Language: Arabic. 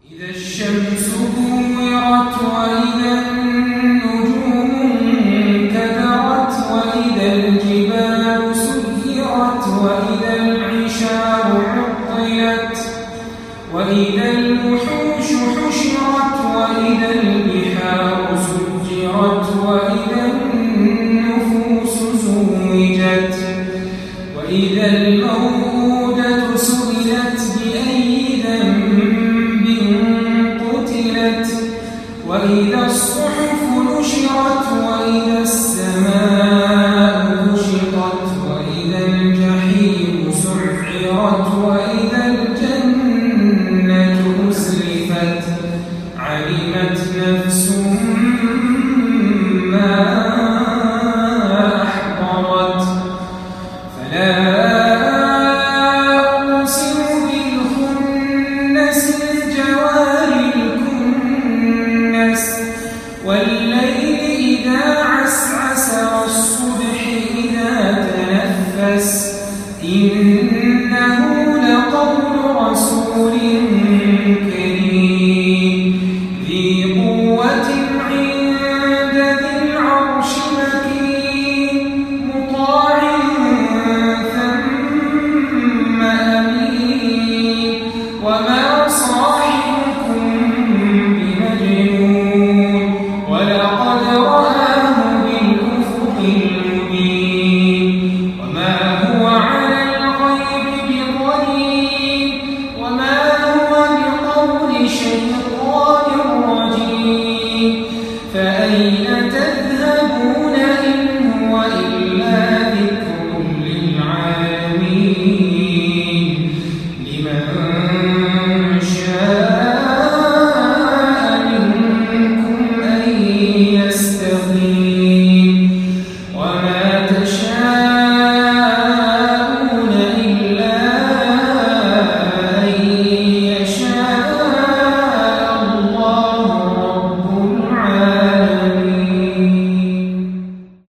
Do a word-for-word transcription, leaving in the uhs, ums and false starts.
إذا الشمس كورت وإذا النجوم انكدرت وإذا الجبال سيرت وإذا العشار عطلت وإذا الوحوش حشرت وإذا البحار سجرت وإذا النفوس زوجت وإذا الموءودة سئلت بأي ذنب قتلت وإذا الصحف نشرت وإذا السماء كشطت وإذا الجحيم سعرت وإذا الجنة أزلفت علمت نفس ما أحضرت فلا أقسم بالخنس الجوار الكنس والليل إذا عسعس والصبح إذا تنفس إنه لقول رسول كريم ذي قوة عند ذي العرش مكين مطاع ثم أمين وما صاحبكم بمجنون ولقد رآه بالأفق المبين وما هو على الغيب بضنين وما هو بقول شيطان